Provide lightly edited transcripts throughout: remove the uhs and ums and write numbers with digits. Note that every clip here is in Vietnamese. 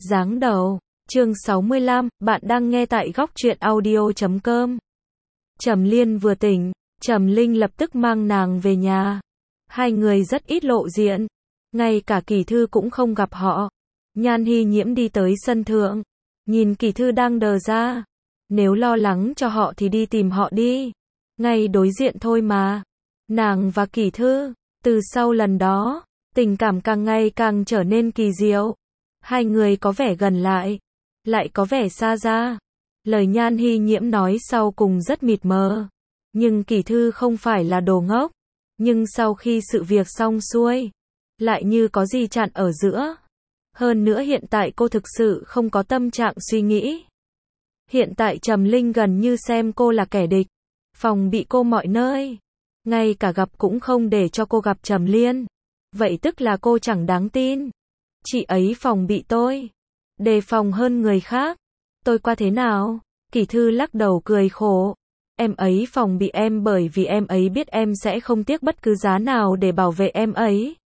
Giáng đầu, chương 65, bạn đang nghe tại góc truyện audio.com. Trầm Liên vừa tỉnh, Trầm Linh lập tức mang nàng về nhà. Hai người rất ít lộ diện, ngay cả Kỳ Thư cũng không gặp họ. Nhan Hy Nhiễm đi tới sân thượng, nhìn Kỳ Thư đang đờ ra. Nếu lo lắng cho họ thì đi tìm họ đi, ngay đối diện thôi mà. Nàng và Kỳ Thư, từ sau lần đó, tình cảm càng ngày càng trở nên kỳ diệu. Hai người có vẻ gần lại có vẻ xa ra. Lời Nhan Hy Nhiễm nói sau cùng rất mịt mờ, nhưng Kỳ Thư không phải là đồ ngốc. Nhưng sau khi sự việc xong xuôi, lại như có gì chặn ở giữa. Hơn nữa hiện tại cô thực sự không có tâm trạng suy nghĩ. Hiện tại Trầm Linh gần như xem cô là kẻ địch, phòng bị cô mọi nơi, ngay cả gặp cũng không để cho cô gặp Trầm Liên. Vậy tức là cô chẳng đáng tin. Chị ấy phòng bị tôi, đề phòng hơn người khác. Tôi qua thế nào? Kỳ Thư lắc đầu cười khổ. Em ấy phòng bị em bởi vì em ấy biết em sẽ không tiếc bất cứ giá nào để bảo vệ em ấy.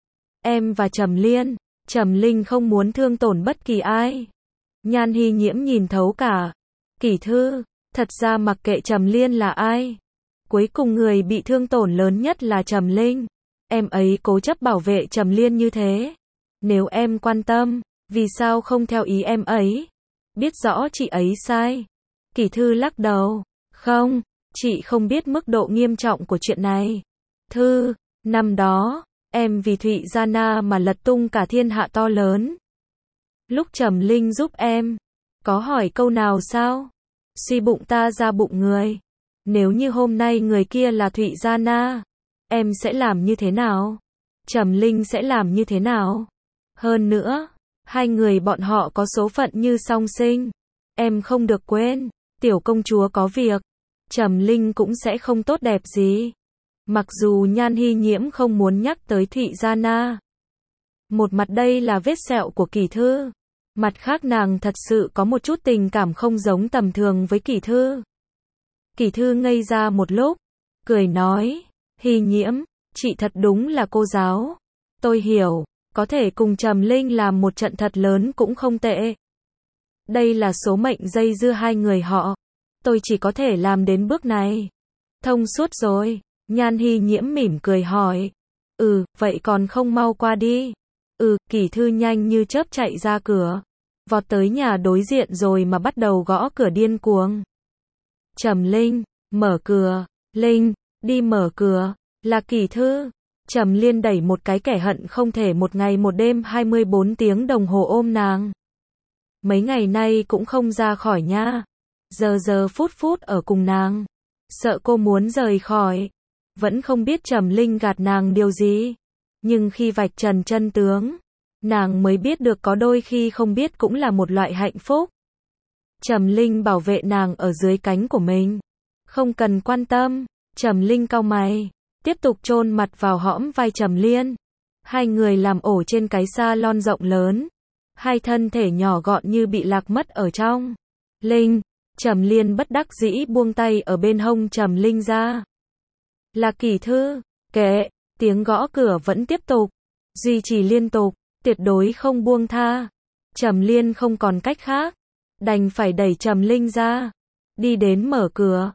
Em và Trầm Liên, Trầm Linh không muốn thương tổn bất kỳ ai. Nhan Hy Nhiễm nhìn thấu cả. Kỳ Thư, thật ra mặc kệ Trầm Liên là ai, cuối cùng người bị thương tổn lớn nhất là Trầm Linh. Em ấy cố chấp bảo vệ Trầm Liên như thế. Nếu em quan tâm, vì sao không theo ý em ấy? Biết rõ chị ấy sai. Kỳ Thư lắc đầu. Không, chị không biết mức độ nghiêm trọng của chuyện này. Thư, năm đó, em vì Thụy Gia Na mà lật tung cả thiên hạ to lớn. Lúc Trầm Linh giúp em, có hỏi câu nào sao? Suy bụng ta ra bụng người. Nếu như hôm nay người kia là Thụy Gia Na, em sẽ làm như thế nào? Trầm Linh sẽ làm như thế nào? Hơn nữa, hai người bọn họ có số phận như song sinh. Em không được quên, tiểu công chúa có việc, Trầm Linh cũng sẽ không tốt đẹp gì. Mặc dù Nhan Hy Nhiễm không muốn nhắc tới Thụy Gia Na. Một mặt đây là vết sẹo của Kỳ Thư, mặt khác nàng thật sự có một chút tình cảm không giống tầm thường với Kỳ Thư. Kỳ Thư ngây ra một lúc, cười nói, Hy Nhiễm, chị thật đúng là cô giáo. Tôi hiểu, có thể cùng Trầm Linh làm một trận thật lớn cũng không tệ. Đây là số mệnh dây dưa hai người họ. Tôi chỉ có thể làm đến bước này. Thông suốt rồi. Nhan Hy Nhiễm mỉm cười hỏi. Vậy còn không mau qua đi. Kỳ Thư nhanh như chớp chạy ra cửa, vọt tới nhà đối diện rồi mà bắt đầu gõ cửa điên cuồng. Trầm Linh, mở cửa. Linh, đi mở cửa. Là Kỳ Thư. Trầm Liên đẩy một cái kẻ hận không thể một ngày một đêm 24 tiếng đồng hồ ôm nàng. Mấy ngày nay cũng không ra khỏi nhà. Giờ phút ở cùng nàng. Sợ cô muốn rời khỏi. Vẫn không biết Trầm Linh gạt nàng điều gì. Nhưng khi vạch trần chân tướng, nàng mới biết được có đôi khi không biết cũng là một loại hạnh phúc. Trầm Linh bảo vệ nàng ở dưới cánh của mình. Không cần quan tâm. Trầm Linh cau mày, tiếp tục chôn mặt vào hõm vai Trầm Liên. Hai người làm ổ trên cái salon rộng lớn. Hai thân thể nhỏ gọn như bị lạc mất ở trong. Linh, Trầm Liên bất đắc dĩ buông tay ở bên hông Trầm Linh ra. Là Kỳ Thư. Kệ, tiếng gõ cửa vẫn tiếp tục, duy trì liên tục, tuyệt đối không buông tha. Trầm Liên không còn cách khác, đành phải đẩy Trầm Linh ra, đi đến mở cửa.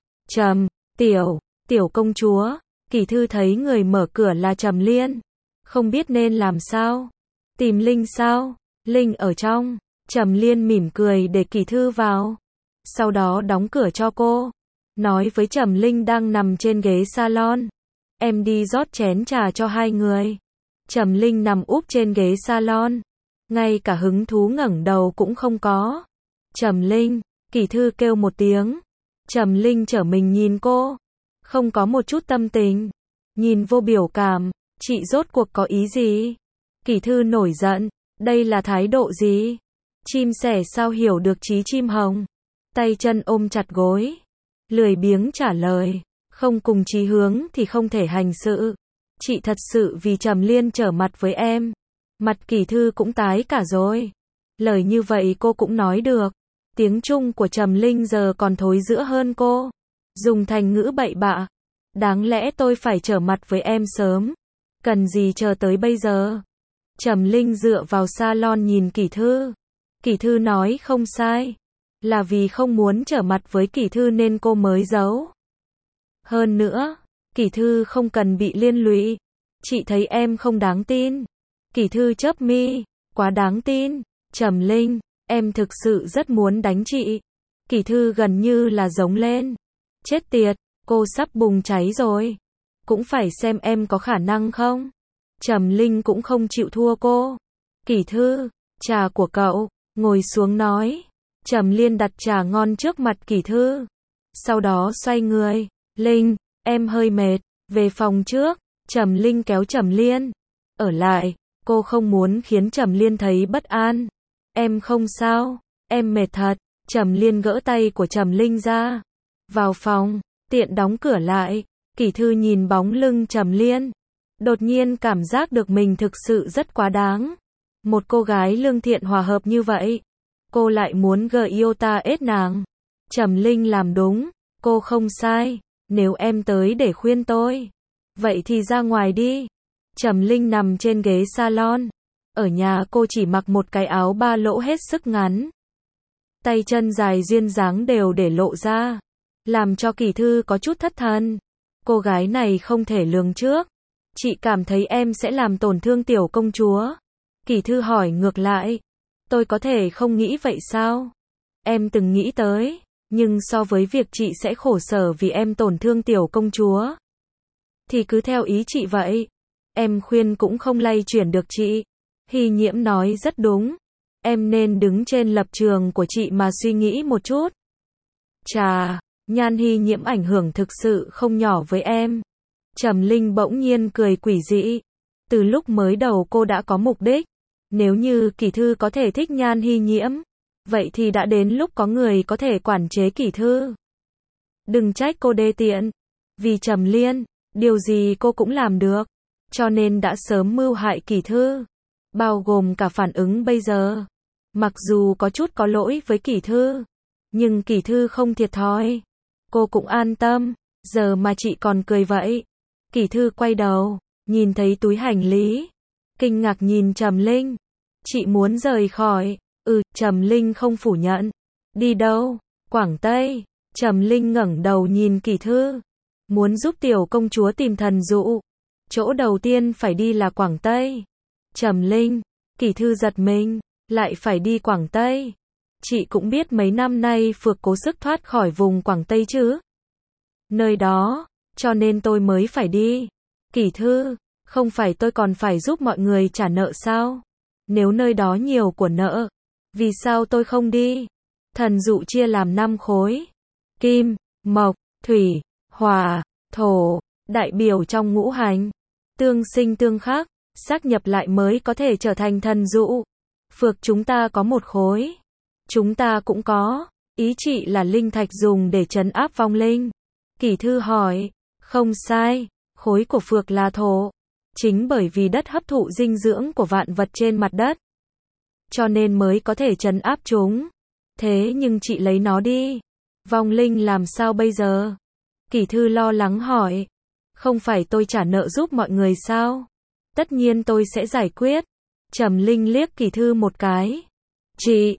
Tiểu công chúa. Kỳ Thư thấy người mở cửa là Trầm Liên, không biết nên làm sao. Tìm Linh sao? Linh ở trong. Trầm Liên mỉm cười để Kỳ Thư vào, sau đó đóng cửa cho cô, nói với Trầm Linh đang nằm trên ghế salon. Em đi rót chén trà cho hai người. Trầm Linh nằm úp trên ghế salon, ngay cả hứng thú ngẩng đầu cũng không có. Trầm Linh, Kỳ Thư kêu một tiếng. Trầm Linh trở mình nhìn cô, không có một chút tâm tình, nhìn vô biểu cảm. Chị rốt cuộc có ý gì? Kỳ Thư nổi giận, đây là thái độ gì? Chim sẻ sao hiểu được chí chim hồng? Tay chân ôm chặt gối, lười biếng trả lời, không cùng chí hướng thì không thể hành sự. Chị thật sự vì Trầm Liên trở mặt với em. Mặt Kỳ Thư cũng tái cả rồi. Lời như vậy cô cũng nói được. Tiếng Trung của Trầm Linh giờ còn thối rữa hơn cô. Dùng thành ngữ bậy bạ. Đáng lẽ tôi phải trở mặt với em sớm. Cần gì chờ tới bây giờ? Trầm Linh dựa vào salon nhìn Kỳ Thư. Kỷ Thư nói không sai. Là vì không muốn trở mặt với Kỷ Thư nên cô mới giấu. Hơn nữa, Kỷ Thư không cần bị liên lụy. Chị thấy em không đáng tin. Kỷ Thư chớp mi, quá đáng tin. Trầm Linh, em thực sự rất muốn đánh chị. Kỷ Thư gần như là giống lên. Chết tiệt, cô sắp bùng cháy rồi. Cũng phải xem em có khả năng không. Trầm Linh cũng không chịu thua cô. Kỷ Thư, trà của cậu, ngồi xuống nói. Trầm Liên đặt trà ngon trước mặt Kỷ Thư. Sau đó xoay người. Linh, em hơi mệt, về phòng trước. Trầm Linh kéo Trầm Liên. Ở lại, cô không muốn khiến Trầm Liên thấy bất an. Em không sao, em mệt thật. Trầm Liên gỡ tay của Trầm Linh ra. Vào phòng, tiện đóng cửa lại. Kỷ Thư nhìn bóng lưng Trầm Liên. Đột nhiên cảm giác được mình thực sự rất quá đáng. Một cô gái lương thiện hòa hợp như vậy. Cô lại muốn yêu ta ết nàng. Trầm Linh làm đúng, cô không sai. Nếu em tới để khuyên tôi, vậy thì ra ngoài đi. Trầm Linh nằm trên ghế salon. Ở nhà cô chỉ mặc một cái áo ba lỗ hết sức ngắn. Tay chân dài duyên dáng đều để lộ ra. Làm cho Kỷ Thư có chút thất thần. Cô gái này không thể lường trước. Chị cảm thấy em sẽ làm tổn thương tiểu công chúa. Kỷ Thư hỏi ngược lại. Tôi có thể không nghĩ vậy sao? Em từng nghĩ tới. Nhưng so với việc chị sẽ khổ sở vì em tổn thương tiểu công chúa, thì cứ theo ý chị vậy. Em khuyên cũng không lay chuyển được chị. Hy Nhiễm nói rất đúng. Em nên đứng trên lập trường của chị mà suy nghĩ một chút. Chà, Nhan Hy Nhiễm ảnh hưởng thực sự không nhỏ với em. Trầm Linh bỗng nhiên cười quỷ dị. Từ lúc mới đầu cô đã có mục đích. Nếu như Kỷ Thư có thể thích Nhan Hy Nhiễm, vậy thì đã đến lúc có người có thể quản chế Kỷ Thư. Đừng trách cô đê tiện. Vì Trầm Liên, điều gì cô cũng làm được. Cho nên đã sớm mưu hại Kỷ Thư. Bao gồm cả phản ứng bây giờ. Mặc dù có chút có lỗi với Kỷ Thư, nhưng Kỷ Thư không thiệt thòi. Cô cũng an tâm. Giờ mà chị còn cười vậy. Kỷ Thư quay đầu, nhìn thấy túi hành lý. Kinh ngạc nhìn Trầm Linh. Chị muốn rời khỏi. Trầm Linh không phủ nhận. Đi đâu? Quảng Tây. Trầm Linh ngẩng đầu nhìn Kỷ Thư. Muốn giúp tiểu công chúa tìm thần dụ. Chỗ đầu tiên phải đi là Quảng Tây. Trầm Linh. Kỷ Thư giật mình. Lại phải đi Quảng Tây. Chị cũng biết mấy năm nay Phược cố sức thoát khỏi vùng Quảng Tây chứ. Nơi đó, cho nên tôi mới phải đi. Kỷ Thư, không phải tôi còn phải giúp mọi người trả nợ sao? Nếu nơi đó nhiều của nợ, vì sao tôi không đi? Thần dụ chia làm 5 khối. Kim, mộc, thủy, hỏa, thổ, đại biểu trong ngũ hành. Tương sinh tương khắc, xác nhập lại mới có thể trở thành thần dụ. Phược chúng ta có một khối. Chúng ta cũng có. Ý chị là linh thạch dùng để trấn áp vong linh. Kỷ Thư hỏi. Không sai, khối của Phược là thổ. Chính bởi vì đất hấp thụ dinh dưỡng của vạn vật trên mặt đất, cho nên mới có thể trấn áp chúng. Thế nhưng chị lấy nó đi. Vong linh làm sao bây giờ? Kỷ Thư lo lắng hỏi. Không phải tôi trả nợ giúp mọi người sao? Tất nhiên tôi sẽ giải quyết. Trầm Linh liếc Kỷ Thư một cái. Chị.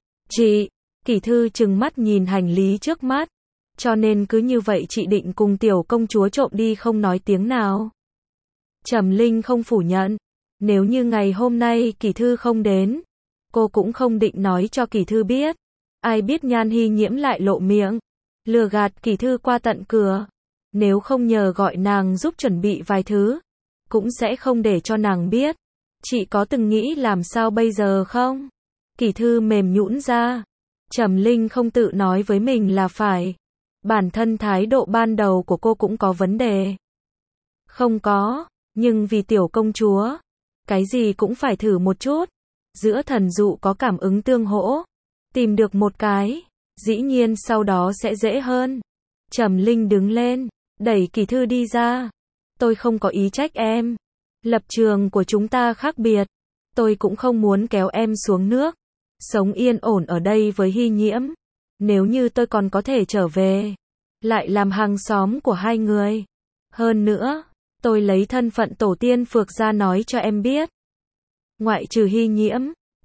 Kỷ Thư trừng mắt nhìn hành lý trước mắt. Cho nên cứ như vậy chị định cùng tiểu công chúa trộm đi không nói tiếng nào. Trầm Linh không phủ nhận. Nếu như ngày hôm nay Kỷ Thư không đến, cô cũng không định nói cho Kỷ Thư biết. Ai biết Nhan Hy Nhiễm lại lộ miệng, lừa gạt Kỷ Thư qua tận cửa. Nếu không nhờ gọi nàng giúp chuẩn bị vài thứ, cũng sẽ không để cho nàng biết. Chị có từng nghĩ làm sao bây giờ không? Kỷ Thư mềm nhũn ra. Trầm Linh không tự nói với mình là phải. Bản thân thái độ ban đầu của cô cũng có vấn đề. Không có, nhưng vì tiểu công chúa, cái gì cũng phải thử một chút. Giữa thần dụ có cảm ứng tương hỗ. Tìm được một cái, dĩ nhiên sau đó sẽ dễ hơn. Trầm Linh đứng lên, đẩy Kỷ Thư đi ra. Tôi không có ý trách em. Lập trường của chúng ta khác biệt. Tôi cũng không muốn kéo em xuống nước. Sống yên ổn ở đây với Hy Nhiễm. Nếu như tôi còn có thể trở về, lại làm hàng xóm của hai người. Hơn nữa, tôi lấy thân phận tổ tiên Phược ra nói cho em biết. Ngoại trừ Hy Nhiễm,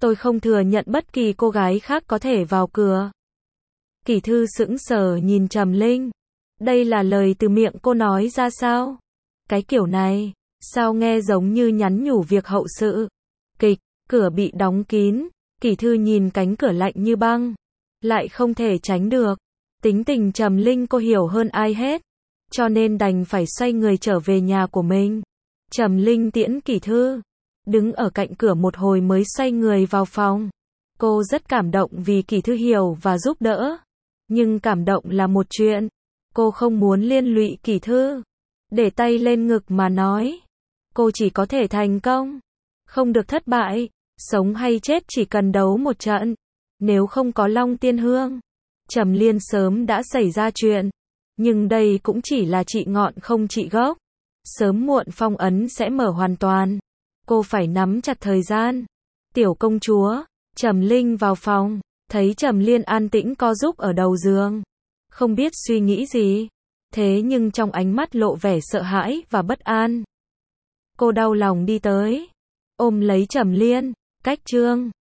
Tôi không thừa nhận bất kỳ cô gái khác có thể vào cửa. Kỷ Thư sững sờ nhìn Trầm Linh. Đây là lời từ miệng cô nói ra sao? Cái kiểu này, sao nghe giống như nhắn nhủ việc hậu sự. Kịch, cửa bị đóng kín, Kỷ Thư nhìn cánh cửa lạnh như băng, lại không thể tránh được. Tính tình Trầm Linh cô hiểu hơn ai hết, cho nên đành phải xoay người trở về nhà của mình. Trầm Linh tiễn Kỷ Thư, đứng ở cạnh cửa một hồi mới xoay người vào phòng. Cô rất cảm động vì Kỷ Thư hiểu và giúp đỡ, nhưng cảm động là một chuyện, cô không muốn liên lụy Kỷ Thư. Để tay lên ngực mà nói, cô chỉ có thể thành công, không được thất bại. Sống hay chết chỉ cần đấu một trận. Nếu không có Long Tiên Hương, Trầm Liên sớm đã xảy ra chuyện. Nhưng đây cũng chỉ là trị ngọn không trị gốc. Sớm muộn phong ấn sẽ mở hoàn toàn. Cô phải nắm chặt thời gian. Tiểu công chúa, Trầm Linh vào phòng, thấy Trầm Liên an tĩnh co rúm ở đầu giường, không biết suy nghĩ gì, thế nhưng trong ánh mắt lộ vẻ sợ hãi và bất an. Cô đau lòng đi tới, ôm lấy Trầm Liên, cách chương